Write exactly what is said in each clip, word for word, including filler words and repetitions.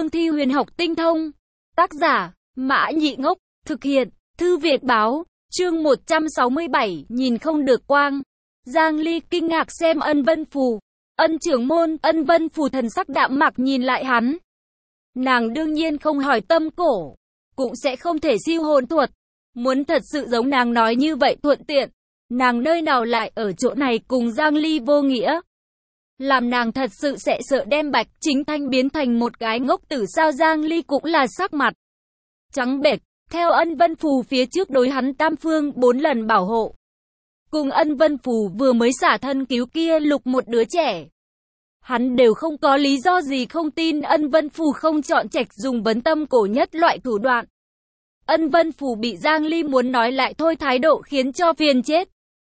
cương thi huyền học tinh thông. Tác giả, Mã Nhị Ngốc, thực hiện, Thư Việt Báo, chương một trăm sáu mươi bảy, nhìn không được quang. Giang Ly kinh ngạc xem Ân Vân Phù. Ân trưởng môn, Ân Vân Phù thần sắc đạm mạc nhìn lại hắn. Nàng đương nhiên không hỏi tâm cổ, cũng sẽ không thể siêu hồn thuật. Muốn thật sự giống nàng nói như vậy thuận tiện, nàng nơi nào lại ở chỗ này cùng Giang Ly vô nghĩa. Làm nàng thật sự sẽ sợ đem Bạch Chính Thanh biến thành một cái ngốc tử sao. Giang Ly cũng là sắc mặt trắng bệch, theo Ân Vân Phù phía trước đối hắn tam phương bốn lần bảo hộ. Cùng Ân Vân Phù vừa mới xả thân cứu kia lục một đứa trẻ. Hắn đều không có lý do gì không tin Ân Vân Phù không chọn trạch dùng vấn tâm cổ nhất loại thủ đoạn. Ân Vân Phù bị Giang Ly muốn nói lại thôi thái độ khiến cho phiền chết.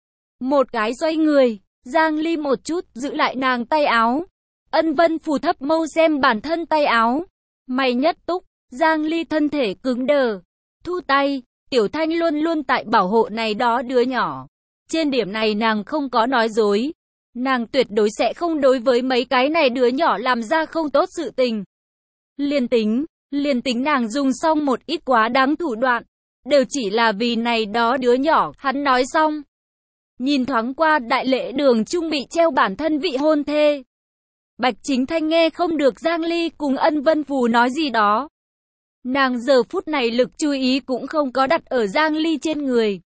Một cái xoay người, Giang Ly một chút giữ lại nàng tay áo. Ân Vân Phù thấp mâu xem bản thân tay áo. Mày nhất túc, Giang Ly thân thể cứng đờ. Thu tay, Tiểu Thanh luôn luôn tại bảo hộ này đó đứa nhỏ. Trên điểm này nàng không có nói dối. Nàng tuyệt đối sẽ không đối với mấy cái này đứa nhỏ làm ra không tốt sự tình. Liên tính, liên tính nàng dùng xong một ít quá đáng thủ đoạn. Đều chỉ là vì này đó đứa nhỏ, hắn nói xong. Nhìn thoáng qua đại lễ đường trung bị treo bản thân vị hôn thê. Bạch Chính Thanh nghe không được Giang Ly cùng Ân Vân Phù nói gì đó. Nàng giờ phút này lực chú ý cũng không có đặt ở Giang Ly trên người.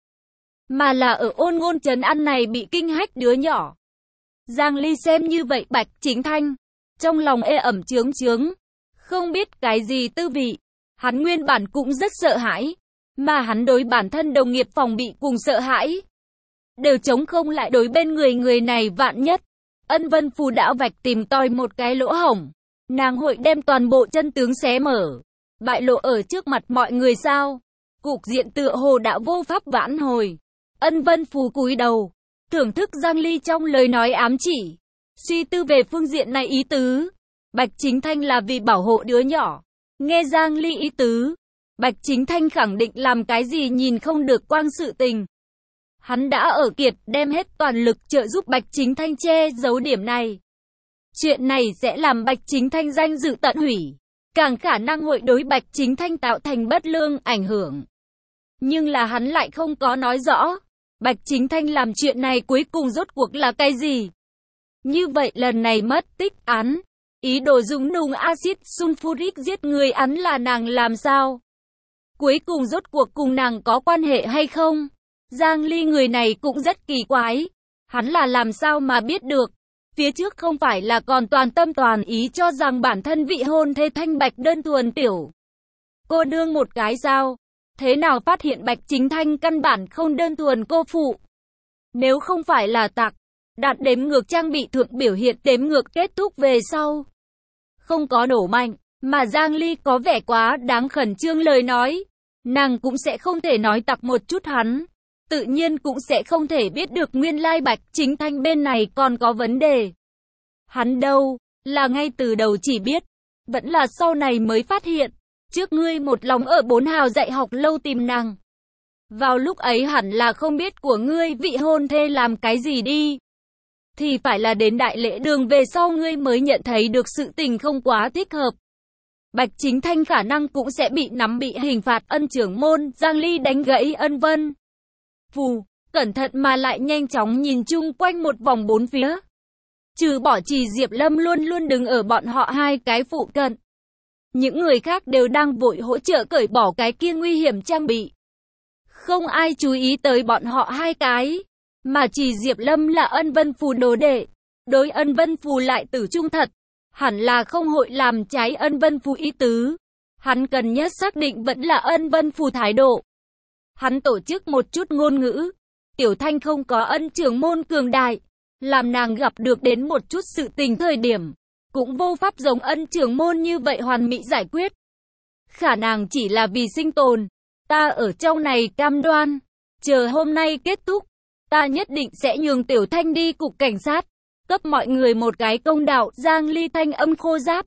Mà là ở ôn ngôn trấn ăn này bị kinh hách đứa nhỏ. Giang Ly xem như vậy Bạch Chính Thanh. Trong lòng ê ẩm chướng chướng. Không biết cái gì tư vị. Hắn nguyên bản cũng rất sợ hãi. Mà hắn đối bản thân đồng nghiệp phòng bị cùng sợ hãi. Đều chống không lại đối bên người người này vạn nhất. Ân Vân Phù đã vạch tìm tòi một cái lỗ hổng. Nàng hội đem toàn bộ chân tướng xé mở. Bại lộ ở trước mặt mọi người sao. Cục diện tựa hồ đã vô pháp vãn hồi. Ân Vân Phù cúi đầu. Thưởng thức Giang Ly trong lời nói ám chỉ. Suy tư về phương diện này ý tứ. Bạch Chính Thanh là vì bảo hộ đứa nhỏ. Nghe Giang Ly ý tứ. Bạch Chính Thanh khẳng định làm cái gì nhìn không được quang sự tình. Hắn đã ở kiệt đem hết toàn lực trợ giúp Bạch Chính Thanh che giấu điểm này. Chuyện này sẽ làm Bạch Chính Thanh danh dự tận hủy. Càng khả năng hội đối Bạch Chính Thanh tạo thành bất lương ảnh hưởng. Nhưng là hắn lại không có nói rõ. Bạch Chính Thanh làm chuyện này cuối cùng rốt cuộc là cái gì? Như vậy lần này mất tích án. Ý đồ dùng nung axit sulfuric giết người án là nàng làm sao? Cuối cùng rốt cuộc cùng nàng có quan hệ hay không? Giang Ly người này cũng rất kỳ quái. Hắn là làm sao mà biết được? Phía trước không phải là còn toàn tâm toàn ý cho rằng bản thân vị hôn thê Thanh Bạch đơn thuần tiểu cô nương một cái sao? Thế nào phát hiện Bạch Chính Thanh căn bản không đơn thuần cô phụ? Nếu không phải là tặc, đạt đếm ngược trang bị thượng biểu hiện đếm ngược kết thúc về sau. Không có nổ mạnh, mà Giang Ly có vẻ quá đáng khẩn trương lời nói. Nàng cũng sẽ không thể nói tặc một chút hắn. Tự nhiên cũng sẽ không thể biết được nguyên lai Bạch Chính Thanh bên này còn có vấn đề. Hắn đâu, là ngay từ đầu chỉ biết, vẫn là sau này mới phát hiện. Trước ngươi một lòng ở bốn hào dạy học lâu tìm nàng. Vào lúc ấy hẳn là không biết của ngươi vị hôn thê làm cái gì đi. Thì phải là đến đại lễ đường về sau ngươi mới nhận thấy được sự tình không quá thích hợp. Bạch Chính Thanh khả năng cũng sẽ bị nắm bị hình phạt. Ân trưởng môn, Giang Ly đánh gãy Ân Vân Phù, cẩn thận mà lại nhanh chóng nhìn chung quanh một vòng bốn phía. Trừ bỏ Trì Diệp Lâm luôn luôn đứng ở bọn họ hai cái phụ cận. Những người khác đều đang vội hỗ trợ cởi bỏ cái kia nguy hiểm trang bị. Không ai chú ý tới bọn họ hai cái. Mà Trì Diệp Lâm là Ân Vân Phù đồ đệ. Đối Ân Vân Phù lại tử trung thật. Hẳn là không hội làm trái Ân Vân Phù ý tứ. Hắn cần nhất xác định vẫn là Ân Vân Phù thái độ. Hắn tổ chức một chút ngôn ngữ. Tiểu Thanh không có Ân trưởng môn cường đại. Làm nàng gặp được đến một chút sự tình thời điểm. Cũng vô pháp giống Ân trưởng môn như vậy hoàn mỹ giải quyết. Khả năng chỉ là vì sinh tồn. Ta ở trong này cam đoan. Chờ hôm nay kết thúc. Ta nhất định sẽ nhường Tiểu Thanh đi cục cảnh sát. Cấp mọi người một cái công đạo. Giang Ly thanh âm khô ráp.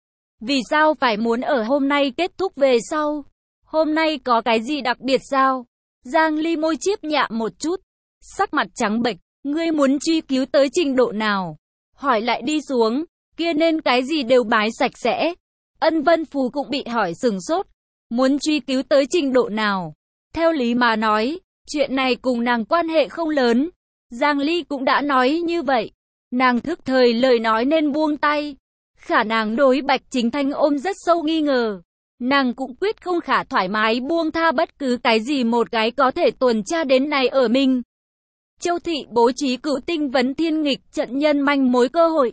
Vì sao phải muốn ở hôm nay kết thúc về sau? Hôm nay có cái gì đặc biệt sao? Giang Ly môi chiếp nhạ một chút. Sắc mặt trắng bệch. Ngươi muốn truy cứu tới trình độ nào? Hỏi lại đi xuống. Kia nên cái gì đều bái sạch sẽ. Ân Vân Phù cũng bị hỏi sừng sốt, muốn truy cứu tới trình độ nào. Theo lý mà nói, chuyện này cùng nàng quan hệ không lớn. Giang Ly cũng đã nói như vậy. Nàng thức thời lời nói nên buông tay. Khả nàng đối Bạch Chính Thanh ôm rất sâu nghi ngờ. Nàng cũng quyết không khả thoải mái buông tha bất cứ cái gì một cái có thể tuần tra đến này ở mình. Châu Thị bố trí cựu tinh vấn thiên nghịch trận nhân manh mối cơ hội.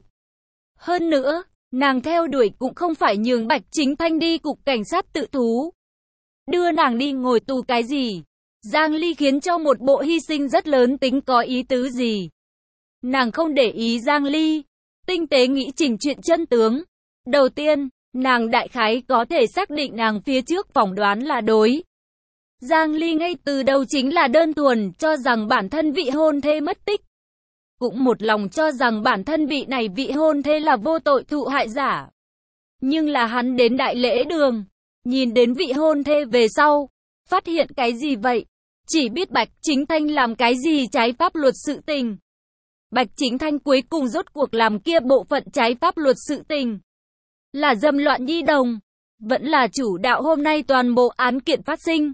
Hơn nữa, nàng theo đuổi cũng không phải nhường Bạch Chính Thanh đi cục cảnh sát tự thú. Đưa nàng đi ngồi tù cái gì? Giang Ly khiến cho một bộ hy sinh rất lớn tính có ý tứ gì? Nàng không để ý Giang Ly, tinh tế nghĩ chỉnh chuyện chân tướng. Đầu tiên, nàng đại khái có thể xác định nàng phía trước phỏng đoán là đối. Giang Ly ngay từ đầu chính là đơn thuần cho rằng bản thân vị hôn thê mất tích. Cũng một lòng cho rằng bản thân vị này vị hôn thê là vô tội thụ hại giả. Nhưng là hắn đến đại lễ đường, nhìn đến vị hôn thê về sau, phát hiện cái gì vậy? Chỉ biết Bạch Chính Thanh làm cái gì trái pháp luật sự tình. Bạch Chính Thanh cuối cùng rốt cuộc làm kia bộ phận trái pháp luật sự tình. Là dâm loạn nhi đồng, vẫn là chủ đạo hôm nay toàn bộ án kiện phát sinh.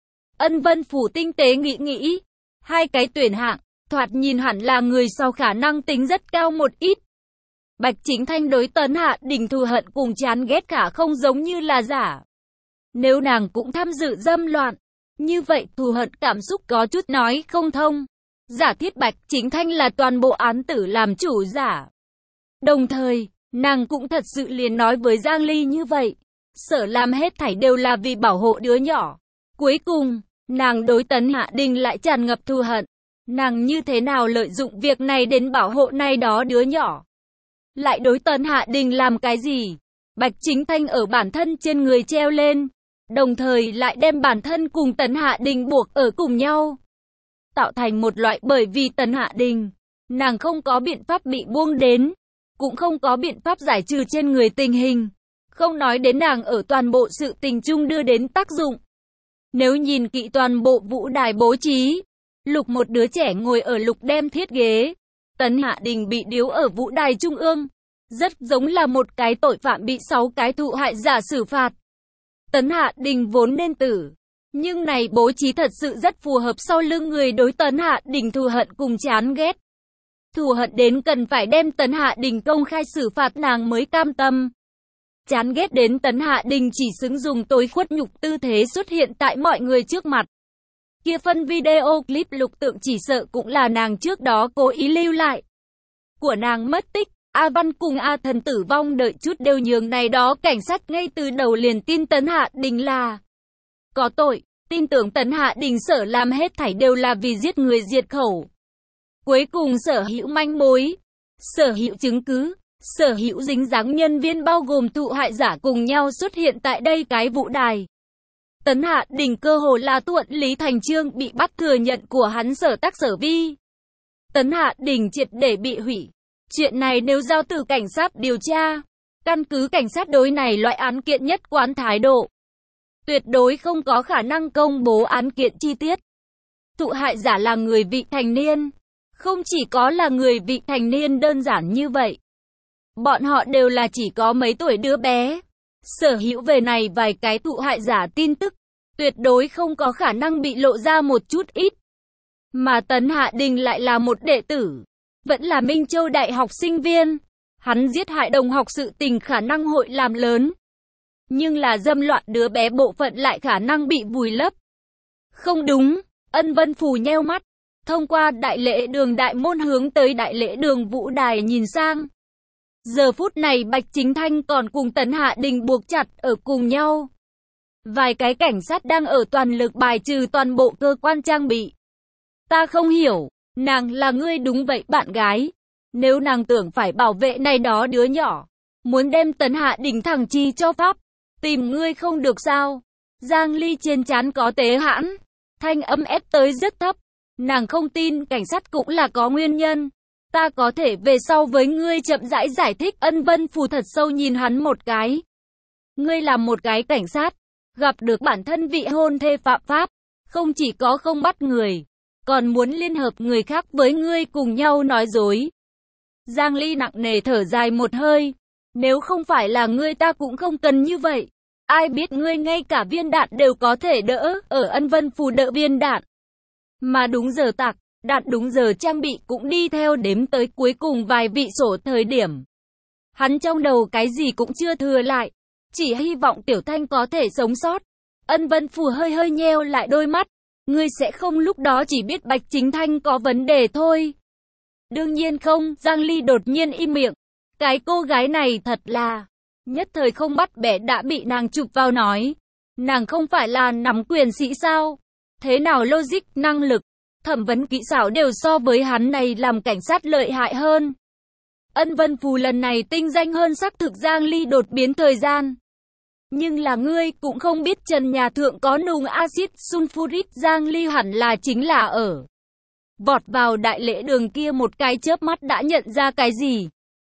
Ân Vân Phủ tinh tế nghĩ nghĩ, hai cái tuyển hạng, thoạt nhìn hẳn là người sau khả năng tính rất cao một ít. Bạch Chính Thanh đối Tấn Hạ Đình thù hận cùng chán ghét khả không giống như là giả. Nếu nàng cũng tham dự dâm loạn, như vậy thù hận cảm xúc có chút nói không thông. Giả thiết Bạch Chính Thanh là toàn bộ án tử làm chủ giả. Đồng thời, nàng cũng thật sự liền nói với Giang Ly như vậy. Sở làm hết thảy đều là vì bảo hộ đứa nhỏ. Cuối cùng, nàng đối Tấn Hạ Đình lại tràn ngập thù hận. Nàng như thế nào lợi dụng việc này đến bảo hộ này đó đứa nhỏ? Lại đối Tấn Hạ Đình làm cái gì? Bạch Chính Thanh ở bản thân trên người treo lên, đồng thời lại đem bản thân cùng Tấn Hạ Đình buộc ở cùng nhau. Tạo thành một loại bởi vì Tấn Hạ Đình, nàng không có biện pháp bị buông đến, cũng không có biện pháp giải trừ trên người tình hình. Không nói đến nàng ở toàn bộ sự tình chung đưa đến tác dụng. Nếu nhìn kỹ toàn bộ vũ đài bố trí, lục một đứa trẻ ngồi ở lục đem thiết ghế. Tấn Hạ Đình bị điếu ở vũ đài trung ương. Rất giống là một cái tội phạm bị sáu cái thụ hại giả xử phạt. Tấn Hạ Đình vốn nên tử. Nhưng này bố trí thật sự rất phù hợp sau lưng người đối Tấn Hạ Đình thù hận cùng chán ghét. Thù hận đến cần phải đem Tấn Hạ Đình công khai xử phạt nàng mới cam tâm. Chán ghét đến Tấn Hạ Đình chỉ xứng dùng tối khuất nhục tư thế xuất hiện tại mọi người trước mặt. Kia phân video clip lục tượng chỉ sợ cũng là nàng trước đó cố ý lưu lại. Của nàng mất tích, A Văn cùng A Thần tử vong đợi chút đều nhường này đó cảnh sát ngay từ đầu liền tin Tấn Hạ Đình là có tội, tin tưởng Tấn Hạ Đình sở làm hết thảy đều là vì giết người diệt khẩu. Cuối cùng sở hữu manh mối, sở hữu chứng cứ, sở hữu dính dáng nhân viên bao gồm thụ hại giả cùng nhau xuất hiện tại đây cái vũ đài. Tấn Hạ Đình cơ hồ là thuận lý thành chương bị bắt thừa nhận của hắn sở tác sở vi. Tấn Hạ Đình triệt để bị hủy. Chuyện này nếu giao từ cảnh sát điều tra, căn cứ cảnh sát đối này loại án kiện nhất quán thái độ, tuyệt đối không có khả năng công bố án kiện chi tiết. Thụ hại giả là người vị thành niên, không chỉ có là người vị thành niên đơn giản như vậy. Bọn họ đều là chỉ có mấy tuổi đứa bé. Sở hữu về này vài cái thụ hại giả tin tức, tuyệt đối không có khả năng bị lộ ra một chút ít. Mà Tấn Hạ Đình lại là một đệ tử, vẫn là Minh Châu Đại học sinh viên. Hắn giết hại đồng học sự tình khả năng hội làm lớn. Nhưng là dâm loạn đứa bé bộ phận lại khả năng bị vùi lấp. Không đúng, Ân Vân Phù nheo mắt, thông qua đại lễ đường đại môn hướng tới đại lễ đường vũ đài nhìn sang. Giờ phút này Bạch Chính Thanh còn cùng Tấn Hạ Đình buộc chặt ở cùng nhau. Vài cái cảnh sát đang ở toàn lực bài trừ toàn bộ cơ quan trang bị. Ta không hiểu, nàng là ngươi đúng vậy bạn gái. Nếu nàng tưởng phải bảo vệ này đó đứa nhỏ, muốn đem Tấn Hạ Đình thẳng chi cho pháp, tìm ngươi không được sao? Giang Ly trên trán có tế hãn, thanh âm ép tới rất thấp. Nàng không tin cảnh sát cũng là có nguyên nhân. Ta có thể về sau với ngươi chậm rãi giải thích. Ân Vân Phù thật sâu nhìn hắn một cái. Ngươi làm một cái cảnh sát, gặp được bản thân vị hôn thê phạm pháp, không chỉ có không bắt người, còn muốn liên hợp người khác với ngươi cùng nhau nói dối. Giang Ly nặng nề thở dài một hơi. Nếu không phải là ngươi ta cũng không cần như vậy. Ai biết ngươi ngay cả viên đạn đều có thể đỡ, ở Ân Vân Phù đỡ viên đạn. Mà đúng giờ tạc, đạn đúng giờ trang bị cũng đi theo đếm tới cuối cùng vài vị sổ thời điểm. Hắn trong đầu cái gì cũng chưa thừa lại, chỉ hy vọng Tiểu Thanh có thể sống sót. Ân Vân Phù hơi hơi nheo lại đôi mắt, ngươi sẽ không lúc đó chỉ biết Bạch Chính Thanh có vấn đề thôi. Đương nhiên không, Giang Ly đột nhiên im miệng. Cái cô gái này thật là, nhất thời không bắt bẻ đã bị nàng chụp vào nói. Nàng không phải là nắm quyền sĩ sao? Thế nào logic, năng lực, thẩm vấn kỹ xảo đều so với hắn này làm cảnh sát lợi hại hơn. Ân Vân Phù lần này tinh danh hơn xác thực Giang Ly đột biến thời gian. Nhưng là ngươi cũng không biết trần nhà thượng có nùng axit sulfuric. Giang Ly hẳn là chính là ở vọt vào đại lễ đường kia một cái chớp mắt đã nhận ra cái gì.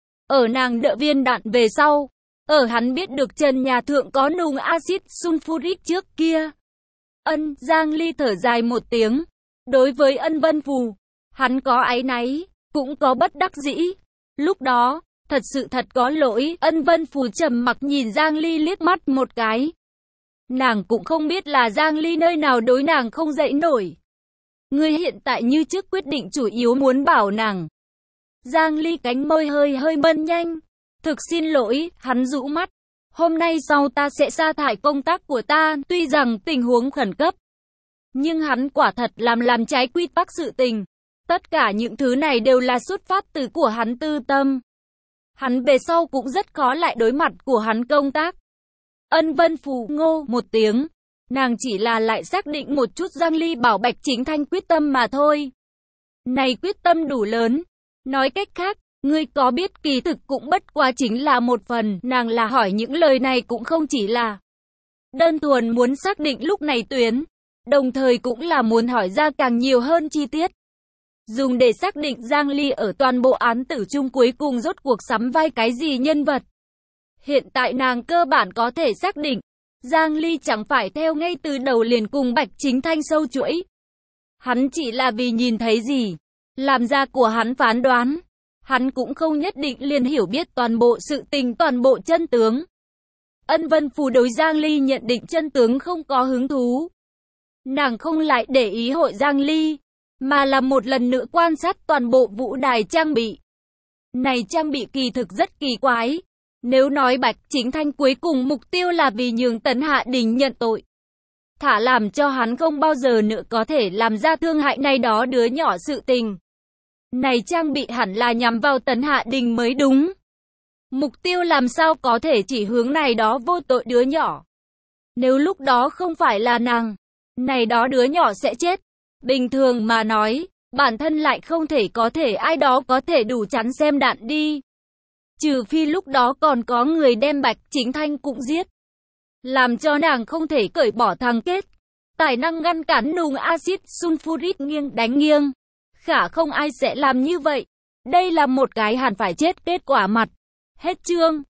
Ở nàng đỡ viên đạn về sau, ở hắn biết được trần nhà thượng có nùng axit sulfuric trước kia. Ân, Giang Ly thở dài một tiếng. Đối với Ân Vân Phù, hắn có áy náy, cũng có bất đắc dĩ. Lúc đó, thật sự thật có lỗi. Ân Vân Phù trầm mặc nhìn Giang Ly liếc mắt một cái. Nàng cũng không biết là Giang Ly nơi nào đối nàng không dậy nổi. Ngươi hiện tại như trước quyết định chủ yếu muốn bảo nàng. Giang Ly cánh môi hơi hơi bân nhanh. Thực xin lỗi, hắn rũ mắt. Hôm nay sau ta sẽ sa thải công tác của ta, tuy rằng tình huống khẩn cấp. Nhưng hắn quả thật làm làm trái quy tắc sự tình. Tất cả những thứ này đều là xuất phát từ của hắn tư tâm. Hắn về sau cũng rất khó lại đối mặt của hắn công tác. Ân Vân Phù ngô một tiếng. Nàng chỉ là lại xác định một chút Giang Ly bảo Bạch Chính Thanh quyết tâm mà thôi. Này quyết tâm đủ lớn. Nói cách khác, ngươi có biết kỳ thực cũng bất quá chính là một phần. Nàng là hỏi những lời này cũng không chỉ là đơn thuần muốn xác định lúc này tuyến. Đồng thời cũng là muốn hỏi ra càng nhiều hơn chi tiết. Dùng để xác định Giang Ly ở toàn bộ án tử chung cuối cùng rốt cuộc sắm vai cái gì nhân vật. Hiện tại nàng cơ bản có thể xác định, Giang Ly chẳng phải theo ngay từ đầu liền cùng Bạch Chính Thanh sâu chuỗi. Hắn chỉ là vì nhìn thấy gì, làm ra của hắn phán đoán. Hắn cũng không nhất định liền hiểu biết toàn bộ sự tình, toàn bộ chân tướng. Ân Vân Phù đối Giang Ly nhận định chân tướng không có hứng thú. Nàng không lại để ý hội Giang Ly, mà là một lần nữa quan sát toàn bộ vũ đài trang bị. Này trang bị kỳ thực rất kỳ quái. Nếu nói Bạch Chính Thanh cuối cùng mục tiêu là vì nhường Tấn Hạ Đình nhận tội, thả làm cho hắn không bao giờ nữa có thể làm ra thương hại này đó đứa nhỏ sự tình. Này trang bị hẳn là nhằm vào Tấn Hạ Đình mới đúng. Mục tiêu làm sao có thể chỉ hướng này đó vô tội đứa nhỏ. Nếu lúc đó không phải là nàng, này đó đứa nhỏ sẽ chết. Bình thường mà nói, bản thân lại không thể có thể ai đó có thể đủ chắn xem đạn đi. Trừ phi lúc đó còn có người đem Bạch Chính Thanh cũng giết. Làm cho nàng không thể cởi bỏ thằng kết. Tài năng ngăn cản nùng axit sulfuric nghiêng đánh nghiêng. Khả không ai sẽ làm như vậy. Đây là một cái hẳn phải chết kết quả mặt. Hết chương.